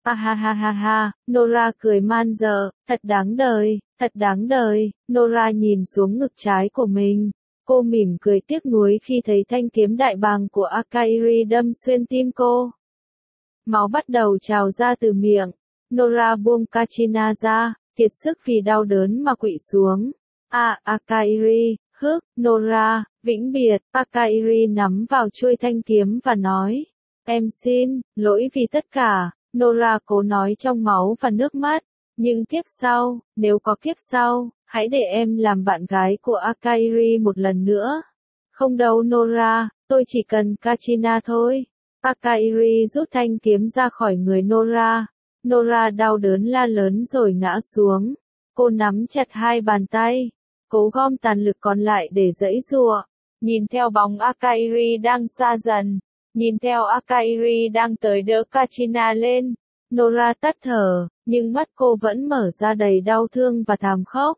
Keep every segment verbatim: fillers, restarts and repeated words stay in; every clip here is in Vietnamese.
À ha ha ha ha, Nora cười man dợ, thật đáng đời, thật đáng đời. Nora nhìn xuống ngực trái của mình. Cô mỉm cười tiếc nuối khi thấy thanh kiếm đại bàng của Akairi đâm xuyên tim cô. Máu bắt đầu trào ra từ miệng. Nora buông Kachina ra, kiệt sức vì đau đớn mà quỵ xuống. À, Akairi, hức, Nora, vĩnh biệt. Akairi nắm vào chuôi thanh kiếm và nói, em xin, lỗi vì tất cả. Nora cố nói trong máu và nước mắt, nhưng kiếp sau, nếu có kiếp sau, hãy để em làm bạn gái của Akairi một lần nữa. Không đâu Nora, tôi chỉ cần Kachina thôi. Akairi rút thanh kiếm ra khỏi người Nora. Nora đau đớn la lớn rồi ngã xuống. Cô nắm chặt hai bàn tay, cố gom tàn lực còn lại để giãy giụa. Nhìn theo bóng Akairi đang xa dần, nhìn theo Akairi đang tới đỡ Kachina lên. Nora tắt thở, nhưng mắt cô vẫn mở ra đầy đau thương và thảm khốc.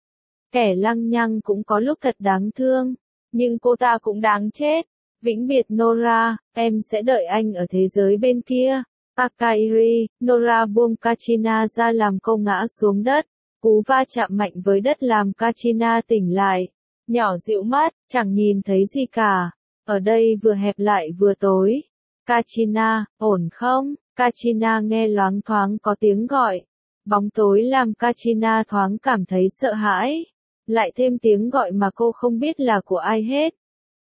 Kẻ lăng nhăng cũng có lúc thật đáng thương, nhưng cô ta cũng đáng chết. Vĩnh biệt Nora, em sẽ đợi anh ở thế giới bên kia. Akairi, Nora buông Kachina ra làm cô ngã xuống đất. Cú va chạm mạnh với đất làm Kachina tỉnh lại. Nhỏ dịu mắt, chẳng nhìn thấy gì cả. Ở đây vừa hẹp lại vừa tối. Kachina, ổn không? Kachina nghe loáng thoáng có tiếng gọi. Bóng tối làm Kachina thoáng cảm thấy sợ hãi. Lại thêm tiếng gọi mà cô không biết là của ai hết.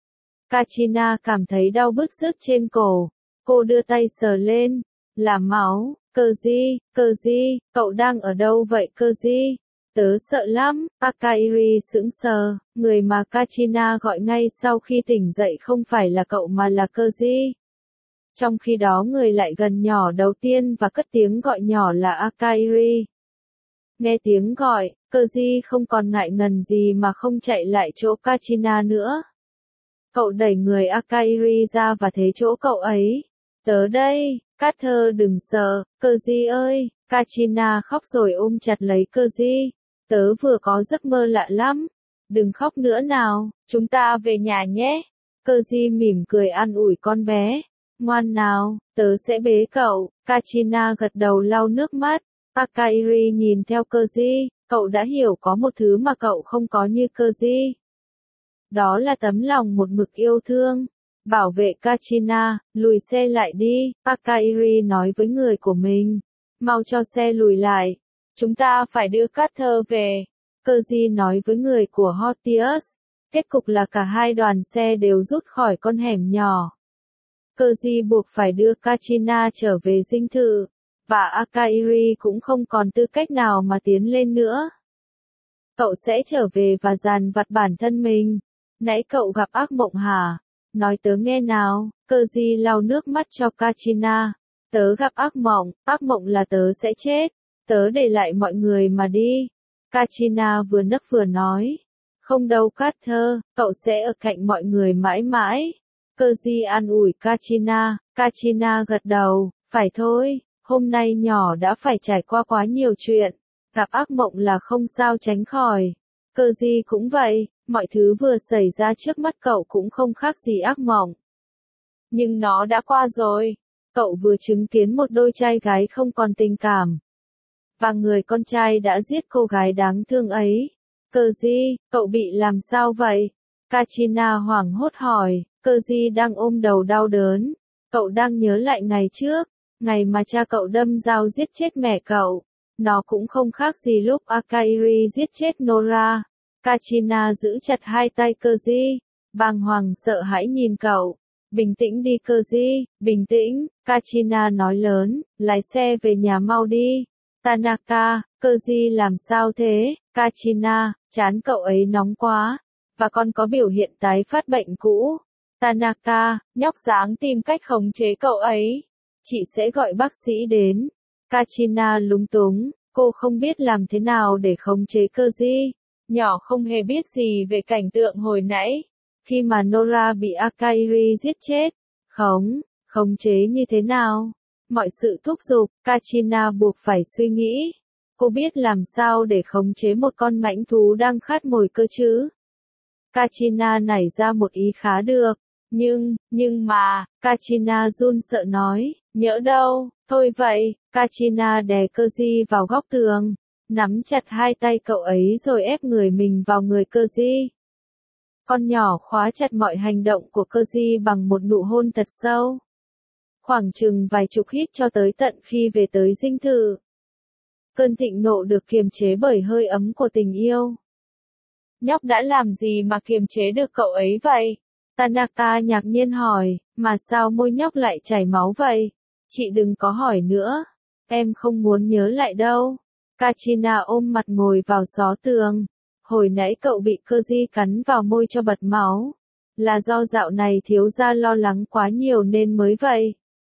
Kachina cảm thấy đau bứt rứt trên cổ. Cô đưa tay sờ lên. Là máu. Koji, Koji, cậu đang ở đâu vậy Koji? Tớ sợ lắm. Akairi sững sờ. Người mà Kachina gọi ngay sau khi tỉnh dậy không phải là cậu mà là Koji. Trong khi đó người lại gần nhỏ đầu tiên và cất tiếng gọi nhỏ là Akairi. Nghe tiếng gọi, Koji không còn ngại ngần gì mà không chạy lại chỗ Kachina nữa. Cậu đẩy người Akairi ra và thế chỗ cậu ấy. Tớ đây, Carter đừng sợ, Koji ơi. Kachina khóc rồi ôm chặt lấy Koji. Tớ vừa có giấc mơ lạ lắm. Đừng khóc nữa nào, chúng ta về nhà nhé. Koji mỉm cười an ủi con bé. Ngoan nào, tớ sẽ bế cậu. Kachina gật đầu lau nước mắt. Akairi nhìn theo Koji, cậu đã hiểu có một thứ mà cậu không có như Koji. Đó là tấm lòng một mực yêu thương. Bảo vệ Kachina, lùi xe lại đi, Akairi nói với người của mình. Mau cho xe lùi lại. Chúng ta phải đưa Carter về. Koji nói với người của Hortius. Kết cục là cả hai đoàn xe đều rút khỏi con hẻm nhỏ. Koji buộc phải đưa Kachina trở về dinh thự. Và Akairi cũng không còn tư cách nào mà tiến lên nữa. Cậu sẽ trở về và dàn vặt bản thân mình. Nãy cậu gặp ác mộng hả? Nói tớ nghe nào. Koji lau nước mắt cho Kachina. Tớ gặp ác mộng, ác mộng là tớ sẽ chết. Tớ để lại mọi người mà đi. Kachina vừa nấc vừa nói. Không đâu Carter, cậu sẽ ở cạnh mọi người mãi mãi. Koji an ủi Kachina. Kachina gật đầu. Phải thôi, hôm nay nhỏ đã phải trải qua quá nhiều chuyện. Gặp ác mộng là không sao tránh khỏi. Koji cũng vậy, mọi thứ vừa xảy ra trước mắt cậu cũng không khác gì ác mộng. Nhưng nó đã qua rồi. Cậu vừa chứng kiến một đôi trai gái không còn tình cảm. Và người con trai đã giết cô gái đáng thương ấy. Koji, cậu bị làm sao vậy? Kachina hoảng hốt hỏi. Koji đang ôm đầu đau đớn. Cậu đang nhớ lại ngày trước. Ngày mà cha cậu đâm dao giết chết mẹ cậu. Nó cũng không khác gì lúc Akairi giết chết Nora. Kachina giữ chặt hai tay Koji. Bàng hoàng sợ hãi nhìn cậu. Bình tĩnh đi Koji, bình tĩnh. Kachina nói lớn. Lái xe về nhà mau đi. Tanaka, Koji làm sao thế? Kachina, trán cậu ấy nóng quá. Và còn có biểu hiện tái phát bệnh cũ. Tanaka, nhóc dáng tìm cách khống chế cậu ấy. Chị sẽ gọi bác sĩ đến. Kachina lúng túng, cô không biết làm thế nào để khống chế Koji. Nhỏ không hề biết gì về cảnh tượng hồi nãy. Khi mà Nora bị Akairi giết chết. Khống, khống chế như thế nào? Mọi sự thúc giục, Kachina buộc phải suy nghĩ. Cô biết làm sao để khống chế một con mãnh thú đang khát mồi cơ chứ? Kachina nảy ra một ý khá được. Nhưng, nhưng mà, Kachina run sợ nói. Nhỡ đâu, thôi vậy, Katrina đè Keji vào góc tường, nắm chặt hai tay cậu ấy rồi ép người mình vào người Keji. Con nhỏ khóa chặt mọi hành động của Keji bằng một nụ hôn thật sâu. Khoảng chừng vài chục hít cho tới tận khi về tới dinh thự. Cơn thịnh nộ được kiềm chế bởi hơi ấm của tình yêu. Nhóc đã làm gì mà kiềm chế được cậu ấy vậy? Tanaka ngạc nhiên hỏi, mà sao môi nhóc lại chảy máu vậy? Chị đừng có hỏi nữa. Em không muốn nhớ lại đâu. Katrina ôm mặt ngồi vào xó tường. Hồi nãy cậu bị Keji cắn vào môi cho bật máu. Là do dạo này thiếu gia lo lắng quá nhiều nên mới vậy.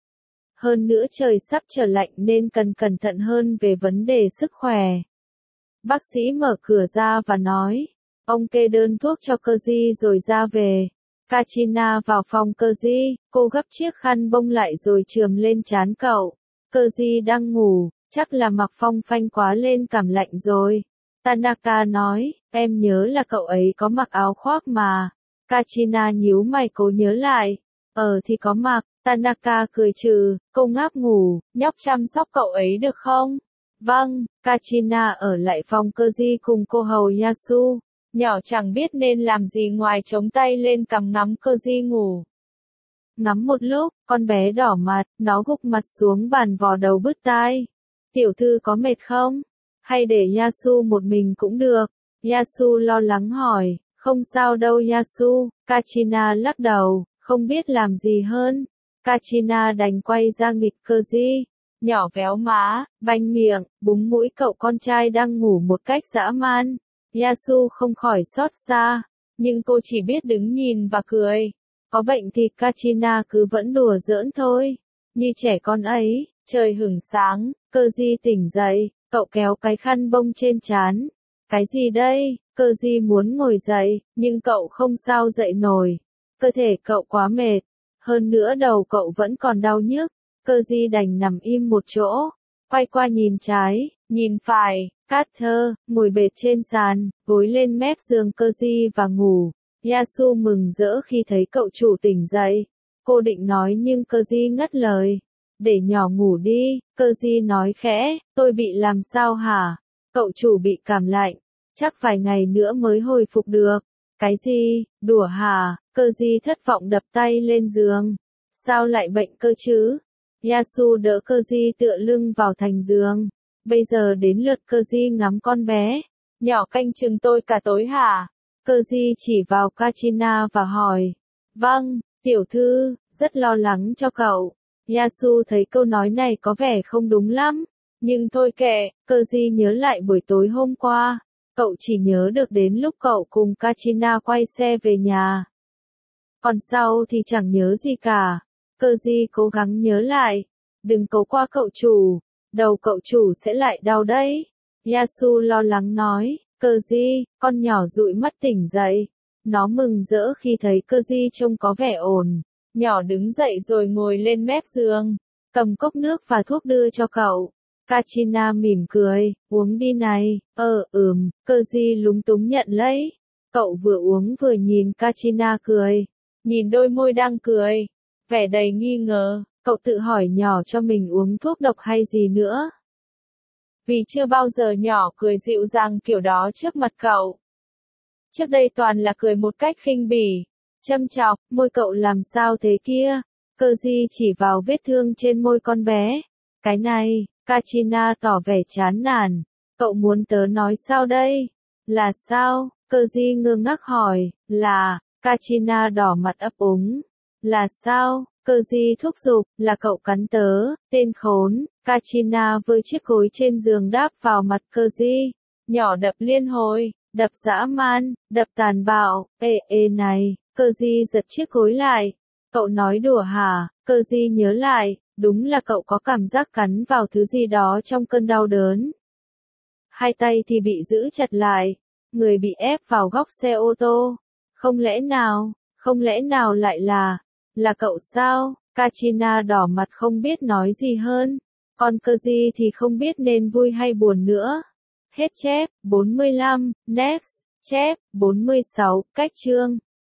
Hơn nữa trời sắp trở lạnh nên cần cẩn thận hơn về vấn đề sức khỏe. Bác sĩ mở cửa ra và nói, ông kê đơn thuốc cho Keji rồi ra về. Katrina vào phòng Keji, cô gấp chiếc khăn bông lại rồi chườm lên trán cậu. Keji đang ngủ, chắc là mặc phong phanh quá lên cảm lạnh rồi. Tanaka nói, em nhớ là cậu ấy có mặc áo khoác mà. Katrina nhíu mày cố nhớ lại. Ờ thì có mặc, Tanaka cười trừ, cô ngáp ngủ, nhóc chăm sóc cậu ấy được không? Vâng, Katrina ở lại phòng Keji cùng cô hầu Yasu. Nhỏ chẳng biết nên làm gì ngoài chống tay lên cằm ngắm Keji ngủ. Ngắm một lúc, con bé đỏ mặt, nó gục mặt xuống bàn vò đầu bứt tai. Tiểu thư có mệt không? Hay để Yasu một mình cũng được. Yasu lo lắng hỏi, không sao đâu Yasu. Katrina lắc đầu, không biết làm gì hơn. Katrina đành quay ra nghịch Keji. Nhỏ véo má, banh miệng, búng mũi cậu con trai đang ngủ một cách dã man. Yasu không khỏi xót xa, nhưng cô chỉ biết đứng nhìn và cười. Có bệnh thì Katrina cứ vẫn đùa giỡn thôi. Như trẻ con ấy, trời hửng sáng, Keji tỉnh dậy, cậu kéo cái khăn bông trên trán. Cái gì đây? Keji muốn ngồi dậy, nhưng cậu không sao dậy nổi. Cơ thể cậu quá mệt, hơn nữa đầu cậu vẫn còn đau nhức. Keji đành nằm im một chỗ, quay qua nhìn trái, nhìn phải. Carter ngồi bệt trên sàn, gối lên mép giường Keji và ngủ. Yasu mừng rỡ khi thấy cậu chủ tỉnh dậy. Cô định nói nhưng Keji ngắt lời. Để nhỏ ngủ đi, Keji nói khẽ, tôi bị làm sao hả? Cậu chủ bị cảm lạnh, chắc vài ngày nữa mới hồi phục được. Cái gì, đùa hả? Keji thất vọng đập tay lên giường. Sao lại bệnh cơ chứ? Yasu đỡ Keji tựa lưng vào thành giường. Bây giờ đến lượt Keji ngắm con bé. Nhỏ canh chừng tôi cả tối hả? Keji chỉ vào Katrina và hỏi. Vâng, tiểu thư, rất lo lắng cho cậu. Yasu thấy câu nói này có vẻ không đúng lắm. Nhưng thôi kệ, Keji nhớ lại buổi tối hôm qua. Cậu chỉ nhớ được đến lúc cậu cùng Katrina quay xe về nhà. Còn sau thì chẳng nhớ gì cả. Keji cố gắng nhớ lại. Đừng cố qua cậu chủ. Đầu cậu chủ sẽ lại đau đấy. Yasu lo lắng nói, Keji, con nhỏ dụi mắt tỉnh dậy. Nó mừng rỡ khi thấy Keji trông có vẻ ổn. Nhỏ đứng dậy rồi ngồi lên mép giường, cầm cốc nước và thuốc đưa cho cậu. Katrina mỉm cười, uống đi này. Ờ, ừm, Keji lúng túng nhận lấy. Cậu vừa uống vừa nhìn Katrina cười. Nhìn đôi môi đang cười, vẻ đầy nghi ngờ. Cậu tự hỏi nhỏ cho mình uống thuốc độc hay gì nữa. Vì chưa bao giờ nhỏ cười dịu dàng kiểu đó trước mặt cậu. Trước đây toàn là cười một cách khinh bỉ, châm chọc, môi cậu làm sao thế kia. Keji chỉ vào vết thương trên môi con bé. Cái này, Katrina tỏ vẻ chán nản. Cậu muốn tớ nói sao đây? Là sao? Keji ngơ ngác hỏi. Là, Katrina đỏ mặt ấp úng. Là sao? Keji thúc giục, là cậu cắn tớ, tên khốn. Katrina với chiếc gối trên giường đáp vào mặt Keji. Nhỏ đập liên hồi, đập dã man, đập tàn bạo. Ê ê này, Keji giật chiếc gối lại. Cậu nói đùa hả? Keji nhớ lại, đúng là cậu có cảm giác cắn vào thứ gì đó trong cơn đau đớn. Hai tay thì bị giữ chặt lại, người bị ép vào góc xe ô tô. Không lẽ nào, không lẽ nào lại là, là cậu sao? Katrina đỏ mặt không biết nói gì hơn. Còn Keji thì không biết nên vui hay buồn nữa. Hết chép, bốn mươi lăm, next, chép, bốn mươi sáu, cách chương.